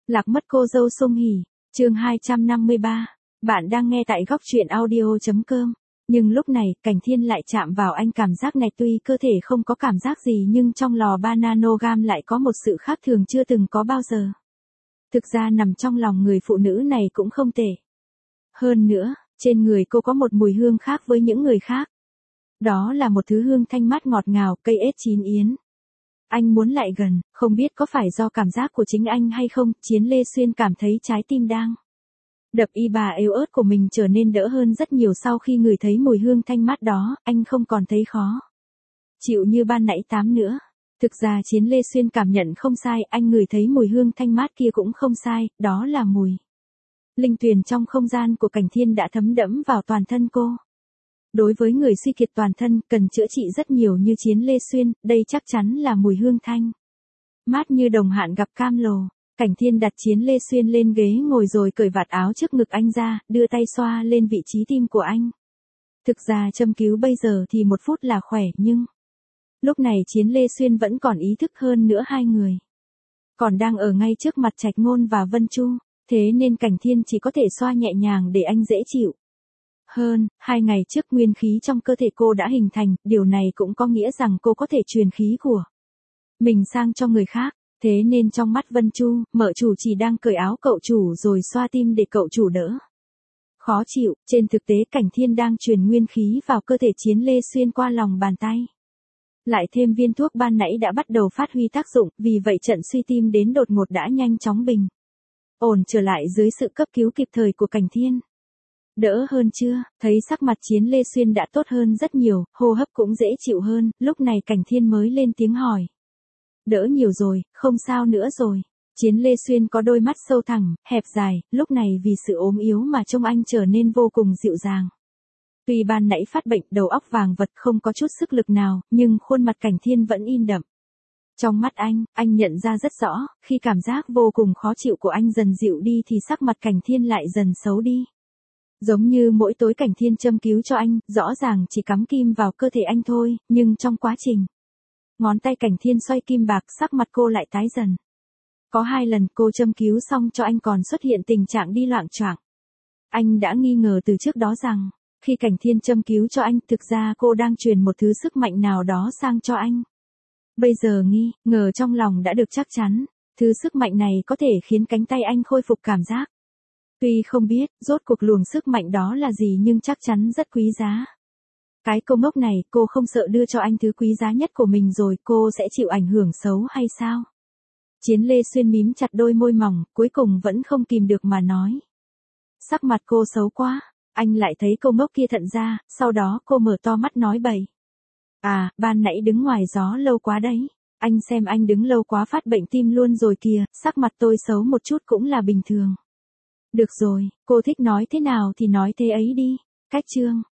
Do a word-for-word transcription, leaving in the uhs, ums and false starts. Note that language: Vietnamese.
Lạc mất cô dâu Song Hỷ, chương hai trăm năm mươi ba. Bạn đang nghe tại góc truyện audio chấm com. Nhưng lúc này, Cảnh Thiên lại chạm vào anh, cảm giác này tuy cơ thể không có cảm giác gì nhưng trong lò ba nanogram lại có một sự khác thường chưa từng có bao giờ. Thực ra nằm trong lòng người phụ nữ này cũng không tệ. Hơn nữa, trên người cô có một mùi hương khác với những người khác. Đó là một thứ hương thanh mát ngọt ngào, cây ết chín yến. Anh muốn lại gần, không biết có phải do cảm giác của chính anh hay không, Chiến Lê Xuyên cảm thấy trái tim đang đập y bà yếu ớt của mình trở nên đỡ hơn rất nhiều sau khi ngửi thấy mùi hương thanh mát đó, anh không còn thấy khó chịu như ban nãy tám nữa. Thực ra Chiến Lê Xuyên cảm nhận không sai, anh ngửi thấy mùi hương thanh mát kia cũng không sai, đó là mùi linh tuyền trong không gian của Cảnh Thiên đã thấm đẫm vào toàn thân cô. Đối với người suy kiệt toàn thân, cần chữa trị rất nhiều như Chiến Lê Xuyên, đây chắc chắn là mùi hương thanh mát như đồng hạn gặp cam lồ. Cảnh Thiên đặt Chiến Lê Xuyên lên ghế ngồi rồi cởi vạt áo trước ngực anh ra, đưa tay xoa lên vị trí tim của anh. Thực ra châm cứu bây giờ thì một phút là khỏe, nhưng lúc này Chiến Lê Xuyên vẫn còn ý thức, hơn nữa hai người còn đang ở ngay trước mặt Trạch Ngôn và Vân Chu, thế nên Cảnh Thiên chỉ có thể xoa nhẹ nhàng để anh dễ chịu. Hơn, hai ngày trước nguyên khí trong cơ thể cô đã hình thành, điều này cũng có nghĩa rằng cô có thể truyền khí của mình sang cho người khác. Thế nên trong mắt Vân Chu, mợ chủ chỉ đang cởi áo cậu chủ rồi xoa tim để cậu chủ đỡ khó chịu. Trên thực tế Cảnh Thiên đang truyền nguyên khí vào cơ thể Chiến Lê Xuyên qua lòng bàn tay. Lại thêm viên thuốc ban nãy đã bắt đầu phát huy tác dụng, vì vậy trận suy tim đến đột ngột đã nhanh chóng bình ổn trở lại dưới sự cấp cứu kịp thời của Cảnh Thiên. Đỡ hơn chưa? Thấy sắc mặt Chiến Lê Xuyên đã tốt hơn rất nhiều, hô hấp cũng dễ chịu hơn, lúc này Cảnh Thiên mới lên tiếng hỏi. Đỡ nhiều rồi, không sao nữa rồi. Chiến Lê Xuyên có đôi mắt sâu thẳm, hẹp dài, lúc này vì sự ốm yếu mà trông anh trở nên vô cùng dịu dàng. Tuy ban nãy phát bệnh, đầu óc vàng vật, không có chút sức lực nào, nhưng khuôn mặt Cảnh Thiên vẫn in đậm trong mắt anh. Anh nhận ra rất rõ, khi cảm giác vô cùng khó chịu của anh dần dịu đi thì sắc mặt Cảnh Thiên lại dần xấu đi. Giống như mỗi tối Cảnh Thiên châm cứu cho anh, rõ ràng chỉ cắm kim vào cơ thể anh thôi, nhưng trong quá trình ngón tay Cảnh Thiên xoay kim bạc, sắc mặt cô lại tái dần. Có hai lần cô châm cứu xong cho anh còn xuất hiện tình trạng đi loạng choạng. Anh đã nghi ngờ từ trước đó rằng, khi Cảnh Thiên châm cứu cho anh, thực ra cô đang truyền một thứ sức mạnh nào đó sang cho anh. Bây giờ nghi ngờ trong lòng đã được chắc chắn, thứ sức mạnh này có thể khiến cánh tay anh khôi phục cảm giác. Tuy không biết, rốt cuộc luồng sức mạnh đó là gì nhưng chắc chắn rất quý giá. Cái cô ngốc này, cô không sợ đưa cho anh thứ quý giá nhất của mình rồi, cô sẽ chịu ảnh hưởng xấu hay sao? Chiến Lê Xuyên mím chặt đôi môi mỏng, cuối cùng vẫn không kìm được mà nói. Sắc mặt cô xấu quá, anh lại thấy cô ngốc kia thận ra, sau đó cô mở to mắt nói bậy. À, ban nãy đứng ngoài gió lâu quá đấy. Anh xem anh đứng lâu quá phát bệnh tim luôn rồi kìa, sắc mặt tôi xấu một chút cũng là bình thường. Được rồi, cô thích nói thế nào thì nói thế ấy đi. Cách chương